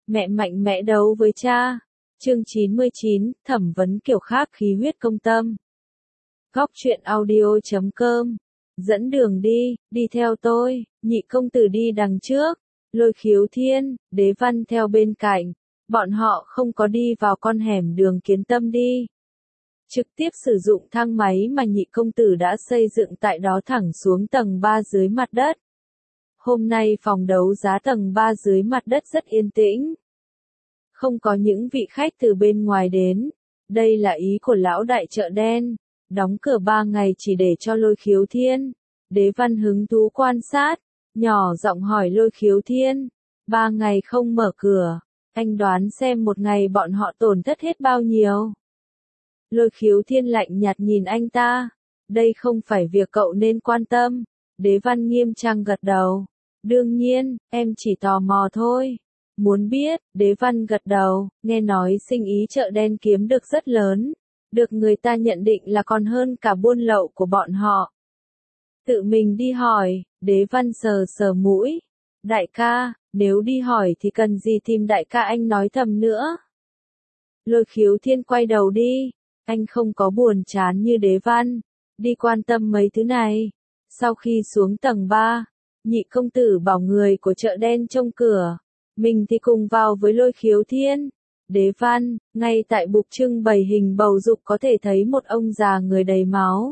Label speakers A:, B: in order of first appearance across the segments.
A: Mẹ mạnh mẽ đấu với cha. Chương 99, thẩm vấn kiểu khác khí huyết công tâm. Góc truyện audio.com. Dẫn đường đi theo tôi, Nhị công tử đi đằng trước, Lôi Khiếu Thiên, Đế Văn theo bên cạnh. Bọn họ không có đi vào con hẻm đường Kiến Tâm đi. Trực tiếp sử dụng thang máy mà Nhị công tử đã xây dựng tại đó thẳng xuống tầng 3 dưới mặt đất. Hôm nay phòng đấu giá tầng 3 dưới mặt đất rất yên tĩnh. Không có những vị khách từ bên ngoài đến. Đây là ý của lão đại chợ đen. Đóng cửa 3 ngày chỉ để cho Lôi Khiếu Thiên. Đế Văn hứng thú quan sát. Nhỏ giọng hỏi Lôi Khiếu Thiên. 3 ngày không mở cửa. Anh đoán xem một ngày bọn họ tổn thất hết bao nhiêu. Lôi Khiếu Thiên lạnh nhạt nhìn anh ta. Đây không phải việc cậu nên quan tâm. Đế Văn nghiêm trang gật đầu. Đương nhiên, em chỉ tò mò thôi. Muốn biết, Đế Văn gật đầu, nghe nói sinh ý chợ đen kiếm được rất lớn. Được người ta nhận định là còn hơn cả buôn lậu của bọn họ. Tự mình đi hỏi, Đế Văn sờ sờ mũi. Đại ca, nếu đi hỏi thì cần gì tìm đại ca, anh nói thầm nữa. Lôi Khiếu Thiên quay đầu đi. Anh không có buồn chán như Đế Văn. Đi quan tâm mấy thứ này. Sau khi xuống tầng 3, Nhị công tử bảo người của chợ đen trông cửa. Mình thì cùng vào với Lôi Khiếu Thiên. Đế Văn, ngay tại bục trưng bày hình bầu dục có thể thấy một ông già người đầy máu.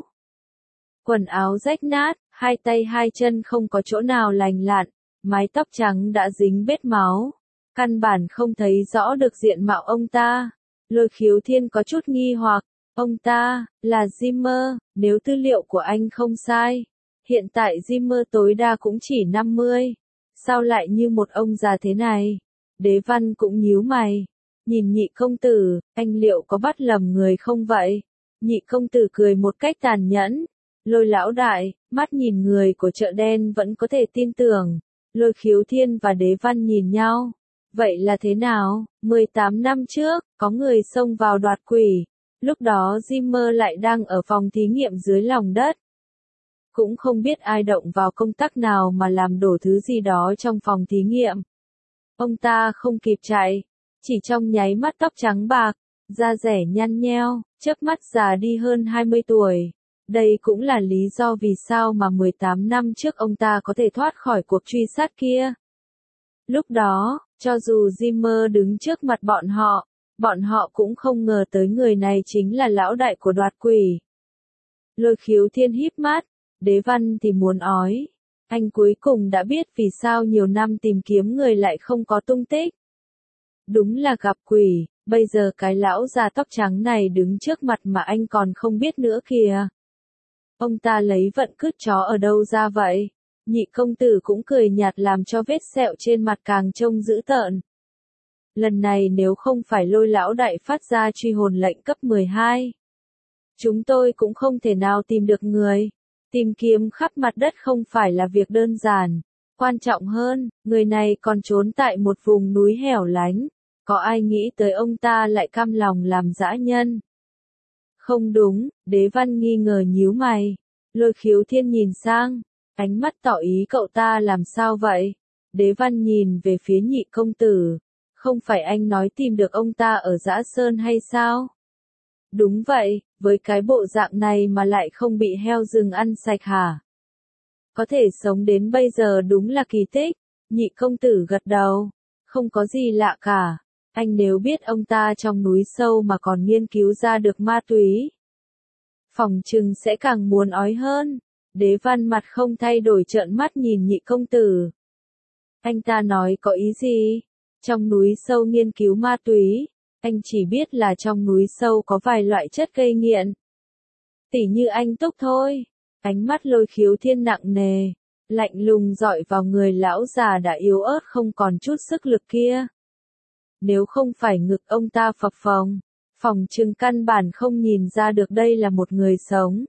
A: Quần áo rách nát, hai tay hai chân không có chỗ nào lành lặn, mái tóc trắng đã dính vết máu. Căn bản không thấy rõ được diện mạo ông ta. Lôi Khiếu Thiên có chút nghi hoặc, ông ta, là Zimmer, nếu tư liệu của anh không sai. Hiện tại Zimmer tối đa cũng chỉ 50. Sao lại như một ông già thế này? Đế Văn cũng nhíu mày. Nhìn Nhị công tử, anh liệu có bắt lầm người không vậy? Nhị công tử cười một cách tàn nhẫn. Lôi lão đại, mắt nhìn người của chợ đen vẫn có thể tin tưởng. Lôi Khiếu Thiên và Đế Văn nhìn nhau. Vậy là thế nào? 18 năm trước, có người xông vào đoạt quỷ. Lúc đó Zimmer lại đang ở phòng thí nghiệm dưới lòng đất. Cũng không biết ai động vào công tắc nào mà làm đổ thứ gì đó trong phòng thí nghiệm. Ông ta không kịp chạy. Chỉ trong nháy mắt tóc trắng bạc, da rẻ nhăn nheo, chớp mắt già đi hơn 20 tuổi. Đây cũng là lý do vì sao mà 18 năm trước ông ta có thể thoát khỏi cuộc truy sát kia. Lúc đó, cho dù Zimmer đứng trước mặt bọn họ cũng không ngờ tới người này chính là lão đại của đoạt quỷ. Lôi Khiếu Thiên híp mắt, Đế Văn thì muốn ói. Anh cuối cùng đã biết vì sao nhiều năm tìm kiếm người lại không có tung tích. Đúng là gặp quỷ, bây giờ cái lão già tóc trắng này đứng trước mặt mà anh còn không biết nữa kìa. Ông ta lấy vận cứt chó ở đâu ra vậy? Nhị công tử cũng cười nhạt làm cho vết sẹo trên mặt càng trông dữ tợn. Lần này nếu không phải Lôi lão đại phát ra truy hồn lệnh cấp 12. Chúng tôi cũng không thể nào tìm được người. Tìm kiếm khắp mặt đất không phải là việc đơn giản. Quan trọng hơn, người này còn trốn tại một vùng núi hẻo lánh. Có ai nghĩ tới ông ta lại cam lòng làm dã nhân? Không đúng, Đế Văn nghi ngờ nhíu mày. Lôi Khiếu Thiên nhìn sang, ánh mắt tỏ ý cậu ta làm sao vậy? Đế Văn nhìn về phía Nhị công tử. Không phải anh nói tìm được ông ta ở Dã Sơn hay sao? Đúng vậy, với cái bộ dạng này mà lại không bị heo rừng ăn sạch hả? Có thể sống đến bây giờ đúng là kỳ tích. Nhị công tử gật đầu. Không có gì lạ cả. Anh nếu biết ông ta trong núi sâu mà còn nghiên cứu ra được ma túy, phỏng chừng sẽ càng muốn ói hơn. Đế Văn mặt không thay đổi trợn mắt nhìn Nhị công tử. Anh ta nói có ý gì? Trong núi sâu nghiên cứu ma túy, anh chỉ biết là trong núi sâu có vài loại chất gây nghiện. Tỉ như anh Túc thôi. Ánh mắt Lôi Khiếu Thiên nặng nề, lạnh lùng dọi vào người lão già đã yếu ớt không còn chút sức lực kia. Nếu không phải ngực ông ta phập phồng, phòng trừng căn bản không nhìn ra được đây là một người sống.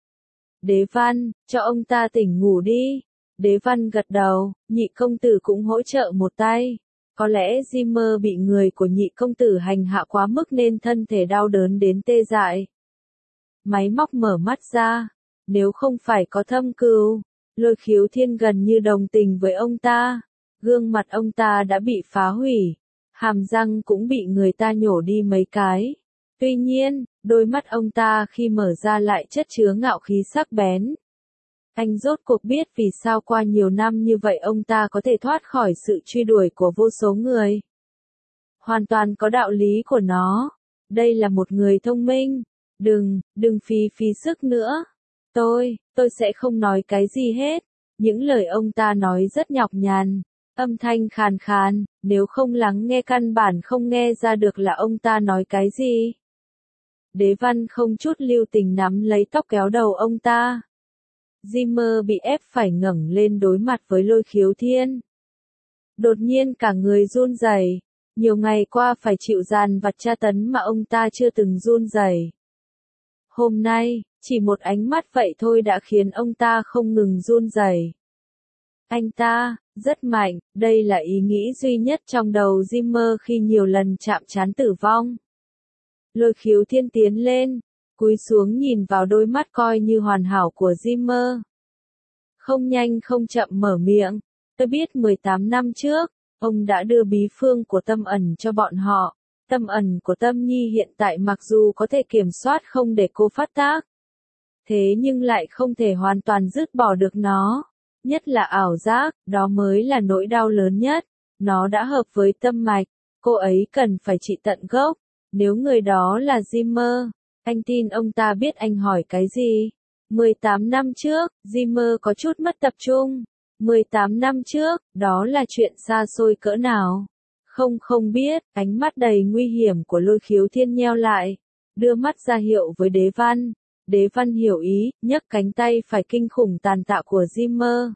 A: Đế Văn, cho ông ta tỉnh ngủ đi. Đế Văn gật đầu, Nhị công tử cũng hỗ trợ một tay. Có lẽ Zimmer bị người của Nhị công tử hành hạ quá mức nên thân thể đau đớn đến tê dại. Máy móc mở mắt ra. Nếu không phải có thâm cừu, Lôi Khiếu Thiên gần như đồng tình với ông ta. Gương mặt ông ta đã bị phá hủy. hàm răng cũng bị người ta nhổ đi mấy cái. Tuy nhiên, đôi mắt ông ta khi mở ra lại chất chứa ngạo khí sắc bén. Anh rốt cuộc biết vì sao qua nhiều năm như vậy ông ta có thể thoát khỏi sự truy đuổi của vô số người. Hoàn toàn có đạo lý của nó. Đây là một người thông minh. Đừng phí sức nữa. Tôi sẽ không nói cái gì hết. Những lời ông ta nói rất nhọc nhằn, âm thanh khàn khàn, nếu không lắng nghe căn bản không nghe ra được là ông ta nói cái gì. Đế Văn không chút lưu tình nắm lấy tóc kéo đầu ông ta. Zimmer bị ép phải ngẩng lên đối mặt với Lôi Khiếu Thiên. Đột nhiên cả người run rẩy, nhiều ngày qua phải chịu dàn vặt tra tấn mà ông ta chưa từng run rẩy. Hôm nay, chỉ một ánh mắt vậy thôi đã khiến ông ta không ngừng run rẩy. Anh ta, rất mạnh, đây là ý nghĩ duy nhất trong đầu Zimmer khi nhiều lần chạm trán tử vong. Lôi Khiếu Thiên tiến lên, cúi xuống nhìn vào đôi mắt coi như hoàn hảo của Zimmer. Không nhanh không chậm mở miệng, tôi biết 18 năm trước, ông đã đưa bí phương của tâm ẩn cho bọn họ. Tâm ẩn của Tâm Nhi hiện tại mặc dù có thể kiểm soát không để cô phát tác, thế nhưng lại không thể hoàn toàn dứt bỏ được nó. Nhất là ảo giác, đó mới là nỗi đau lớn nhất. Nó đã hợp với tâm mạch, cô ấy cần phải trị tận gốc. Nếu người đó là Zimmer, anh tin ông ta biết anh hỏi cái gì. 18 năm trước, Zimmer có chút mất tập trung. 18 năm trước, đó là chuyện xa xôi cỡ nào? Không biết, ánh mắt đầy nguy hiểm của Lôi Khiếu Thiên nheo lại, đưa mắt ra hiệu với Đế Văn. Đế Văn hiểu ý, nhấc cánh tay phải kinh khủng tàn tạ của Zimmer.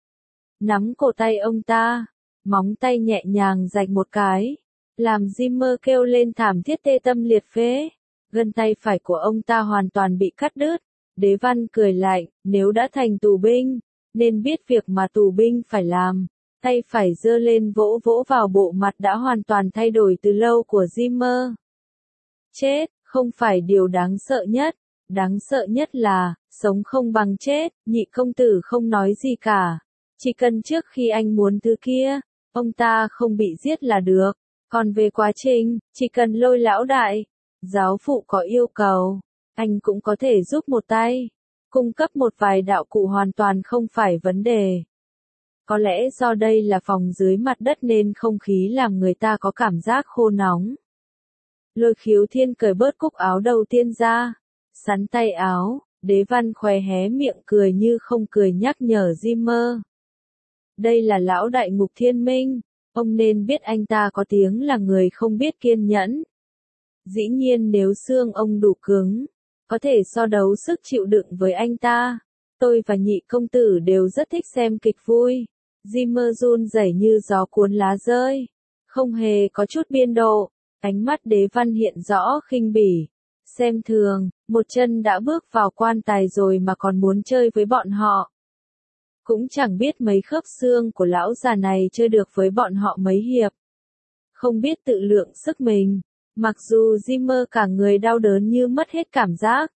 A: Nắm cổ tay ông ta, móng tay nhẹ nhàng rạch một cái, làm Zimmer kêu lên thảm thiết tê tâm liệt phế. Gân tay phải của ông ta hoàn toàn bị cắt đứt. Đế Văn cười lạnh, nếu đã thành tù binh, nên biết việc mà tù binh phải làm. Tay phải giơ lên vỗ vỗ vào bộ mặt đã hoàn toàn thay đổi từ lâu của Zimmer. Chết, không phải điều đáng sợ nhất. Đáng sợ nhất là, sống không bằng chết. Nhị công tử không nói gì cả. Chỉ cần trước khi anh muốn thứ kia, ông ta không bị giết là được. Còn về quá trình, chỉ cần Lôi lão đại, giáo phụ có yêu cầu, anh cũng có thể giúp một tay. Cung cấp một vài đạo cụ hoàn toàn không phải vấn đề. Có lẽ do đây là phòng dưới mặt đất nên không khí làm người ta có cảm giác khô nóng. Lôi Khiếu Thiên cởi bớt cúc áo đầu tiên ra, sắn tay áo, Đế Văn khóe hé miệng cười như không cười nhắc nhở Zimmer. Đây là lão đại Ngục Thiên Minh, ông nên biết anh ta có tiếng là người không biết kiên nhẫn. Dĩ nhiên nếu xương ông đủ cứng, có thể so đấu sức chịu đựng với anh ta. Tôi và nhị công tử đều rất thích xem kịch vui. Zimmer run rẩy như gió cuốn lá rơi, không hề có chút biên độ. Ánh mắt Đế Văn hiện rõ khinh bỉ, xem thường, một chân đã bước vào quan tài rồi mà còn muốn chơi với bọn họ. Cũng chẳng biết mấy khớp xương của lão già này chơi được với bọn họ mấy hiệp. Không biết tự lượng sức mình, mặc dù Zimmer cả người đau đớn như mất hết cảm giác.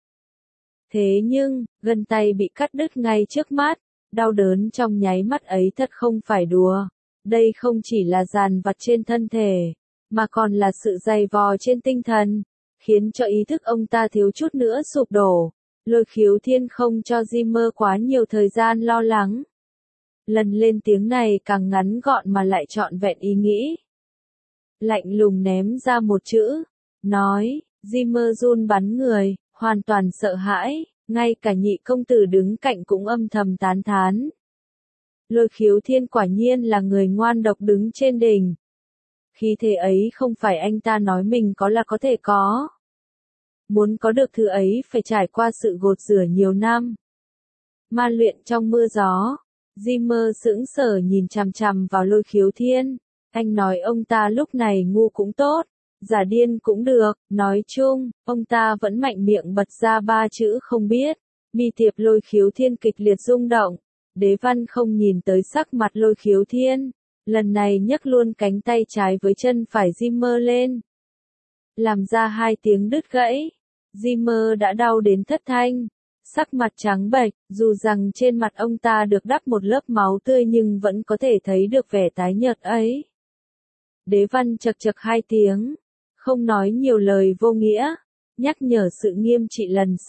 A: Thế nhưng, gân tay bị cắt đứt ngay trước mắt, đau đớn trong nháy mắt ấy thật không phải đùa. Đây không chỉ là dàn vặt trên thân thể, mà còn là sự dày vò trên tinh thần, khiến cho ý thức ông ta thiếu chút nữa sụp đổ. Lôi Khiếu Thiên không cho Zimmer quá nhiều thời gian lo lắng. Lần lên tiếng này càng ngắn gọn mà lại trọn vẹn ý nghĩ. Lạnh lùng ném ra một chữ, nói, Zimmer run bắn người, hoàn toàn sợ hãi, ngay cả nhị công tử đứng cạnh cũng âm thầm tán thán. Lôi Khiếu Thiên quả nhiên là người ngoan độc đứng trên đỉnh. Khí thế ấy không phải anh ta nói mình có là có thể có. Muốn có được thứ ấy phải trải qua sự gột rửa nhiều năm. Ma luyện trong mưa gió. Zimmer sững sờ nhìn chằm chằm vào Lôi Khiếu Thiên. Anh nói ông ta lúc này ngu cũng tốt, giả điên cũng được, nói chung, ông ta vẫn mạnh miệng bật ra ba chữ không biết. Mi tiệp Lôi Khiếu Thiên kịch liệt rung động. Đế Văn không nhìn tới sắc mặt Lôi Khiếu Thiên. Lần này nhấc luôn cánh tay trái với chân phải Zimmer lên. Làm ra hai tiếng đứt gãy. Zimmer đã đau đến thất thanh. Sắc mặt trắng bệch, dù rằng trên mặt ông ta được đắp một lớp máu tươi nhưng vẫn có thể thấy được vẻ tái nhợt ấy. Đế Văn chậc chậc hai tiếng, không nói nhiều lời vô nghĩa, nhắc nhở sự nghiêm trị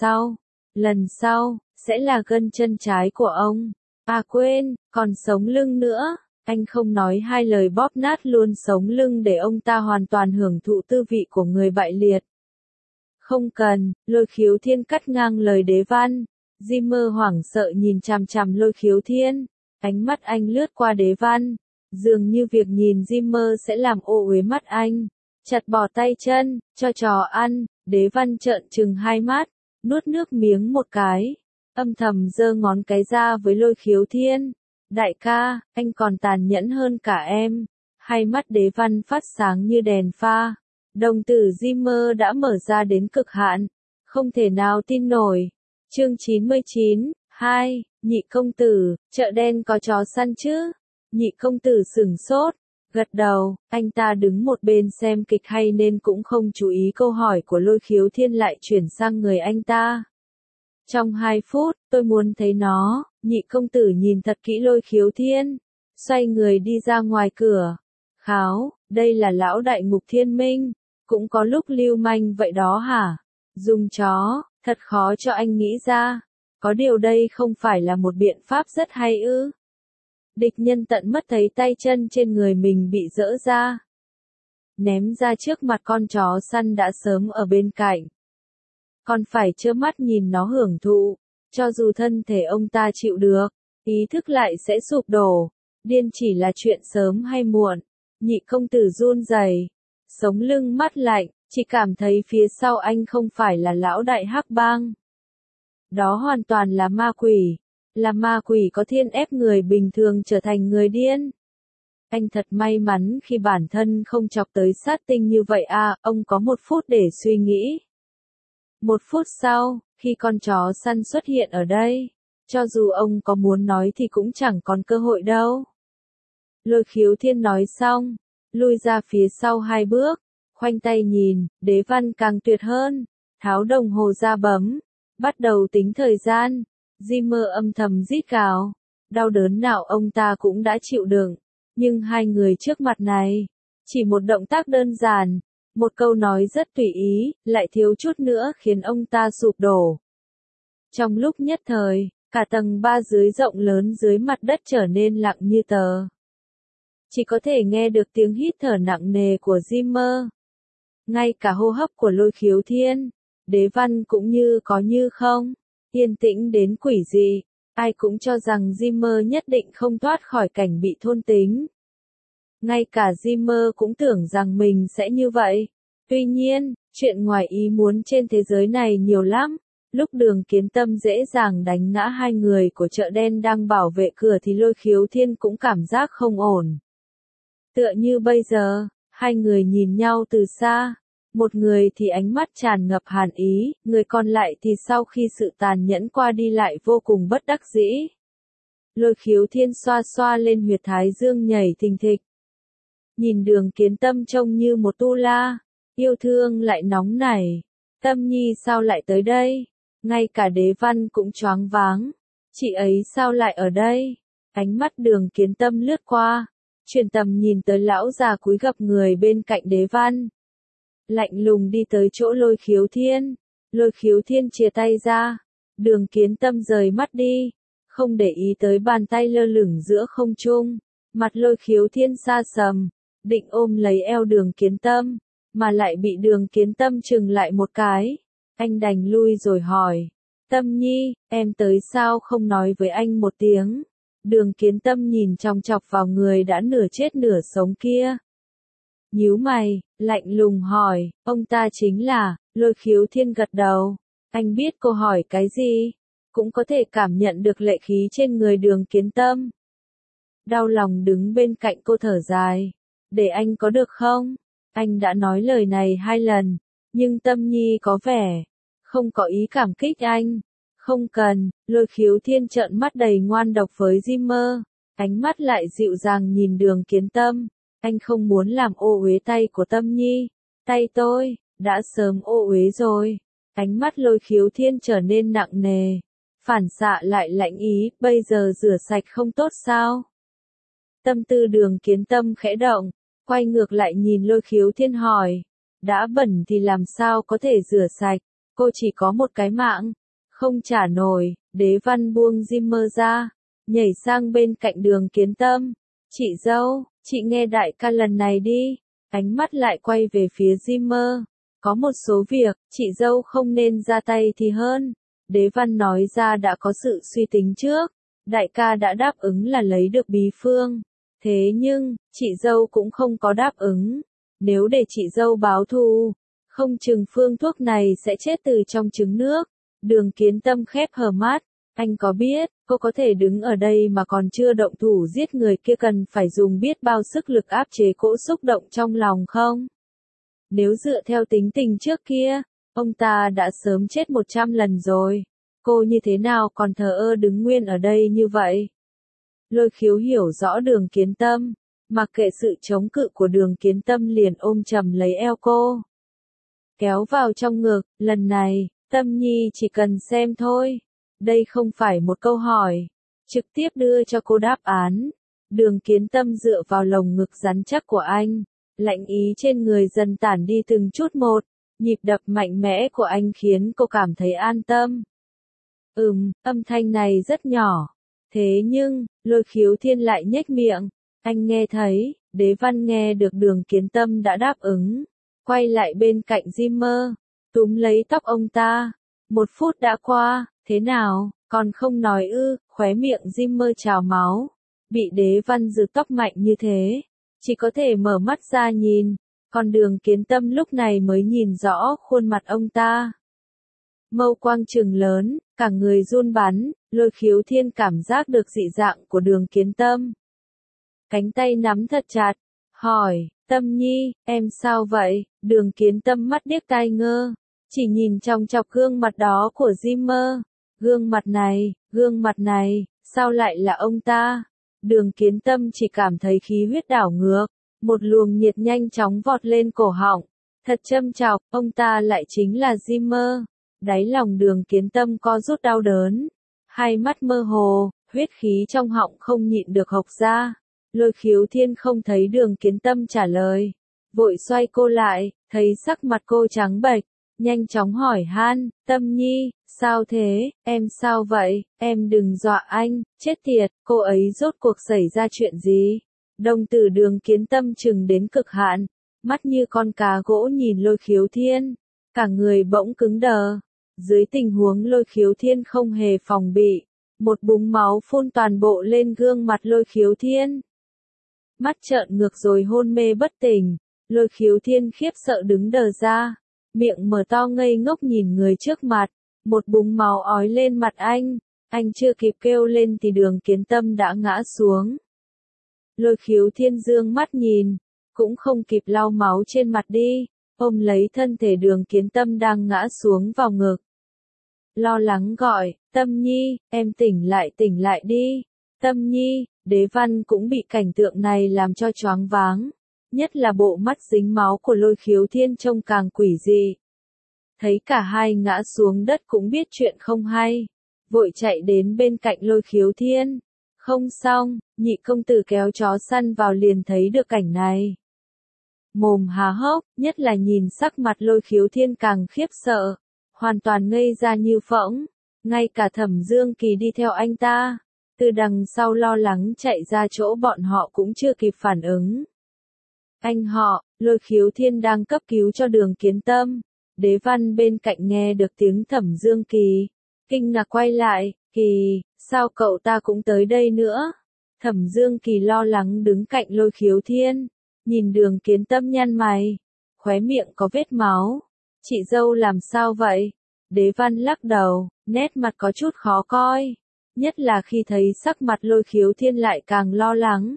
A: lần sau, sẽ là gân chân trái của ông. À quên, còn sống lưng nữa, anh không nói hai lời bóp nát luôn sống lưng để ông ta hoàn toàn hưởng thụ tư vị của người bại liệt. Không cần, Lôi Khiếu Thiên cắt ngang lời Đế Văn. Zimmer hoảng sợ nhìn chằm chằm Lôi Khiếu Thiên, ánh mắt anh lướt qua Đế Văn, dường như việc nhìn Zimmer sẽ làm ô uế mắt anh. Chặt bỏ tay chân, cho chó ăn, Đế Văn trợn trừng hai mắt, nuốt nước miếng một cái, âm thầm giơ ngón cái ra với Lôi Khiếu Thiên. Đại ca, anh còn tàn nhẫn hơn cả em. Hai mắt Đế Văn phát sáng như đèn pha. Đồng tử Zimmer đã mở ra đến cực hạn. Không thể nào tin nổi. Chương 99, 2, nhị công tử, chợ đen có chó săn chứ? Nhị công tử sửng sốt, gật đầu, anh ta đứng một bên xem kịch hay nên cũng không chú ý câu hỏi của Lôi Khiếu Thiên lại chuyển sang người anh ta. Trong 2 phút, tôi muốn thấy nó. Nhị công tử nhìn thật kỹ Lôi Khiếu Thiên, xoay người đi ra ngoài cửa. Kháo, đây là lão đại ngục thiên minh, cũng có lúc lưu manh vậy đó hả? Dùng chó, thật khó cho anh nghĩ ra. Có điều đây không phải là một biện pháp rất hay ư? Địch nhân tận mắt thấy tay chân trên người mình bị giỡ ra, ném ra trước mặt con chó săn đã sớm ở bên cạnh. Còn phải trơ mắt nhìn nó hưởng thụ, cho dù thân thể ông ta chịu được, ý thức lại sẽ sụp đổ. Điên chỉ là chuyện sớm hay muộn. Nhị công tử run rẩy, sống lưng mắt lạnh, chỉ cảm thấy phía sau anh không phải là lão đại hắc bang. Đó hoàn toàn là ma quỷ. Là ma quỷ có thiên ép người bình thường trở thành người điên. Anh thật may mắn khi bản thân không chọc tới sát tinh như vậy à, ông có 1 phút để suy nghĩ. 1 phút sau, khi con chó săn xuất hiện ở đây, cho dù ông có muốn nói thì cũng chẳng còn cơ hội đâu. Lôi Khiếu Thiên nói xong, lui ra phía sau 2 bước, khoanh tay nhìn. Đế Văn càng tuyệt hơn, tháo đồng hồ ra bấm, bắt đầu tính thời gian. Zimmer âm thầm rít gào, đau đớn nào ông ta cũng đã chịu đựng, nhưng hai người trước mặt này, chỉ một động tác đơn giản, một câu nói rất tùy ý, lại thiếu chút nữa khiến ông ta sụp đổ. Trong lúc nhất thời, cả tầng 3 dưới rộng lớn dưới mặt đất trở nên lặng như tờ. Chỉ có thể nghe được tiếng hít thở nặng nề của Zimmer. Ngay cả hô hấp của Lôi Khiếu Thiên, Đế Văn cũng như có như không. Yên tĩnh đến quỷ dị, ai cũng cho rằng Zimmer nhất định không thoát khỏi cảnh bị thôn tính. Ngay cả Zimmer cũng tưởng rằng mình sẽ như vậy. Tuy nhiên, chuyện ngoài ý muốn trên thế giới này nhiều lắm. Lúc Đường Kiến Tâm dễ dàng đánh ngã 2 người của chợ đen đang bảo vệ cửa thì Lôi Khiếu Thiên cũng cảm giác không ổn. Tựa như bây giờ, 2 người nhìn nhau từ xa. Một người thì ánh mắt tràn ngập hàn ý, người còn lại thì sau khi sự tàn nhẫn qua đi lại vô cùng bất đắc dĩ. Lôi Khiếu Thiên xoa xoa lên huyệt thái dương nhảy thình thịch. Nhìn Đường Kiến Tâm trông như một tu la, yêu thương lại nóng nảy. Tâm Nhi sao lại tới đây? Ngay cả Đế Văn cũng choáng váng. Chị ấy sao lại ở đây? Ánh mắt Đường Kiến Tâm lướt qua, chuyển tầm nhìn tới lão già cúi gập người bên cạnh Đế Văn. Lạnh lùng đi tới chỗ Lôi Khiếu Thiên. Lôi Khiếu Thiên chìa tay ra. Đường Kiến Tâm rời mắt đi, không để ý tới bàn tay lơ lửng giữa không trung. Mặt Lôi Khiếu Thiên xa sầm, định ôm lấy eo Đường Kiến Tâm, mà lại bị Đường Kiến Tâm chừng lại một cái. Anh đành lui rồi hỏi, Tâm Nhi, em tới sao không nói với anh một tiếng? Đường Kiến Tâm nhìn chòng chọc vào người đã nửa chết nửa sống kia. Nhíu mày, lạnh lùng hỏi, ông ta chính là. Lôi Khiếu Thiên gật đầu. Anh biết cô hỏi cái gì, cũng có thể cảm nhận được lệ khí trên người Đường Kiến Tâm. Đau lòng đứng bên cạnh cô thở dài. Để anh có được không? Anh đã nói lời này 2 lần, nhưng Tâm Nhi có vẻ không có ý cảm kích anh. Không cần. Lôi Khiếu Thiên trợn mắt đầy ngoan độc với Zimmer, ánh mắt lại dịu dàng nhìn Đường Kiến Tâm. Anh không muốn làm ô uế tay của Tâm Nhi. Tay tôi đã sớm ô uế rồi. Ánh mắt Lôi Khiếu Thiên trở nên nặng nề, phản xạ lại lạnh ý, bây giờ rửa sạch không tốt sao? Tâm tư Đường Kiến Tâm khẽ động, Quay ngược lại nhìn Lôi Khiếu Thiên hỏi, đã bẩn thì làm sao có thể rửa sạch, cô chỉ có một cái mạng, không trả nổi. Đế Văn buông Zimmer ra, nhảy sang bên cạnh Đường Kiến Tâm. Chị dâu, chị nghe đại ca lần này đi. Ánh mắt lại quay về phía Zimmer. Có một số việc, chị dâu không nên ra tay thì hơn. Đế Văn nói ra đã có sự suy tính trước. Đại ca đã đáp ứng là lấy được bí phương. Thế nhưng, chị dâu cũng không có đáp ứng. Nếu để chị dâu báo thù, không chừng phương thuốc này sẽ chết từ trong trứng nước. Đường Kiến Tâm khép hờ mắt. Anh có biết, cô có thể đứng ở đây mà còn chưa động thủ giết người kia cần phải dùng biết bao sức lực áp chế cỗ xúc động trong lòng không? Nếu dựa theo tính tình trước kia, ông ta đã sớm chết 100 lần rồi. Cô như thế nào còn thờ ơ đứng nguyên ở đây như vậy? Lôi Khiếu hiểu rõ Đường Kiến Tâm, mặc kệ sự chống cự của Đường Kiến Tâm liền ôm chầm lấy eo cô. Kéo vào trong ngực, lần này, Tâm Nhi chỉ cần xem thôi. Đây không phải một câu hỏi, trực tiếp đưa cho cô đáp án. Đường Kiến Tâm dựa vào lồng ngực rắn chắc của anh, lạnh ý trên người dần tản đi từng chút một, nhịp đập mạnh mẽ của anh khiến cô cảm thấy an tâm. Âm thanh này rất nhỏ, thế nhưng, Lôi Khiếu Thiên lại nhếch miệng, anh nghe thấy, Đế Văn nghe được Đường Kiến Tâm đã đáp ứng, quay lại bên cạnh Zimmer, túm lấy tóc ông ta. 1 phút đã qua, thế nào, còn không nói ư? Khóe miệng Zimmer trào máu, bị Đế Văn giật tóc mạnh như thế, chỉ có thể mở mắt ra nhìn, còn Đường Kiến Tâm lúc này mới nhìn rõ khuôn mặt ông ta. Mâu quang trừng lớn, cả người run bắn, Lôi Khiếu Thiên cảm giác được dị dạng của Đường Kiến Tâm. Cánh tay nắm thật chặt, hỏi, Tâm Nhi, em sao vậy? Đường Kiến Tâm mắt điếc tai ngơ, chỉ nhìn trong chọc gương mặt đó của Zimmer. Gương mặt này, sao lại là ông ta? Đường Kiến Tâm chỉ cảm thấy khí huyết đảo ngược, một luồng nhiệt nhanh chóng vọt lên cổ họng. Thật châm chọc, ông ta lại chính là Zimmer. Đáy lòng Đường Kiến Tâm co rút đau đớn, hai mắt mơ hồ, huyết khí trong họng không nhịn được hộc ra. Lôi Khiếu Thiên không thấy Đường Kiến Tâm trả lời, vội xoay cô lại, thấy sắc mặt cô trắng bệch, nhanh chóng hỏi han, Tâm Nhi, sao thế, em sao vậy, em đừng dọa anh, chết tiệt, cô ấy rốt cuộc xảy ra chuyện gì? Đồng tử Đường Kiến Tâm trừng đến cực hạn, mắt như con cá gỗ nhìn Lôi Khiếu Thiên, cả người bỗng cứng đờ. Dưới tình huống Lôi Khiếu Thiên không hề phòng bị, một búng máu phun toàn bộ lên gương mặt Lôi Khiếu Thiên. Mắt trợn ngược rồi hôn mê bất tỉnh, Lôi Khiếu Thiên khiếp sợ đứng đờ ra, miệng mở to ngây ngốc nhìn người trước mặt, một búng máu ói lên mặt anh chưa kịp kêu lên thì Đường Kiến Tâm đã ngã xuống. Lôi Khiếu Thiên dương mắt nhìn, cũng không kịp lau máu trên mặt đi, ôm lấy thân thể Đường Kiến Tâm đang ngã xuống vào ngực. Lo lắng gọi, Tâm Nhi, em tỉnh lại đi, Tâm Nhi. Đế Văn cũng bị cảnh tượng này làm cho choáng váng, nhất là bộ mắt dính máu của Lôi Khiếu Thiên trông càng quỷ dị. Thấy cả hai ngã xuống đất cũng biết chuyện không hay, vội chạy đến bên cạnh Lôi Khiếu Thiên. Không xong, nhị công tử kéo chó săn vào liền thấy được cảnh này. Mồm há hốc, nhất là nhìn sắc mặt Lôi Khiếu Thiên càng khiếp sợ, hoàn toàn ngây ra như phỗng, ngay cả Thẩm Dương Kỳ đi theo anh ta, từ đằng sau lo lắng chạy ra chỗ bọn họ cũng chưa kịp phản ứng. Anh họ, Lôi Khiếu Thiên đang cấp cứu cho Đường Kiến Tâm. Đế Văn bên cạnh nghe được tiếng Thẩm Dương Kỳ, kinh ngạc quay lại, Kỳ, sao cậu ta cũng tới đây nữa? Thẩm Dương Kỳ lo lắng đứng cạnh Lôi Khiếu Thiên, nhìn Đường Kiến Tâm nhăn mày, khóe miệng có vết máu. Chị dâu làm sao vậy? Đế Văn lắc đầu, nét mặt có chút khó coi, nhất là khi thấy sắc mặt Lôi Khiếu Thiên lại càng lo lắng.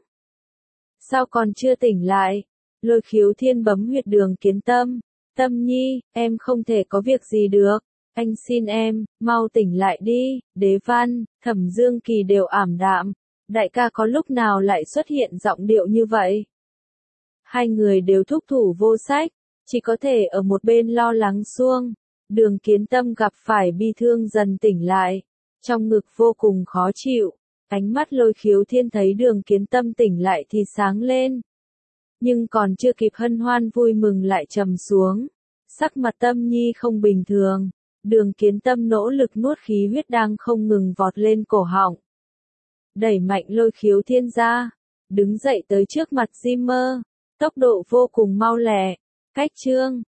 A: Sao còn chưa tỉnh lại? Lôi Khiếu Thiên bấm huyệt Đường Kiến Tâm. Tâm Nhi, em không thể có việc gì được. Anh xin em, mau tỉnh lại đi. Đế Văn, Thẩm Dương Kỳ đều ảm đạm. Đại ca có lúc nào lại xuất hiện giọng điệu như vậy? Hai người đều thúc thủ vô sách, chỉ có thể ở một bên lo lắng xuông. Đường Kiến Tâm gặp phải bi thương dần tỉnh lại, trong ngực vô cùng khó chịu. Ánh mắt Lôi Khiếu Thiên thấy Đường Kiến Tâm tỉnh lại thì sáng lên. Nhưng còn chưa kịp hân hoan vui mừng lại trầm xuống. Sắc mặt Tâm Nhi không bình thường. Đường Kiến Tâm nỗ lực nuốt khí huyết đang không ngừng vọt lên cổ họng. Đẩy mạnh Lôi Khiếu Thiên ra. Đứng dậy tới trước mặt Jimmer. Tốc độ vô cùng mau lẹ. Cách chương.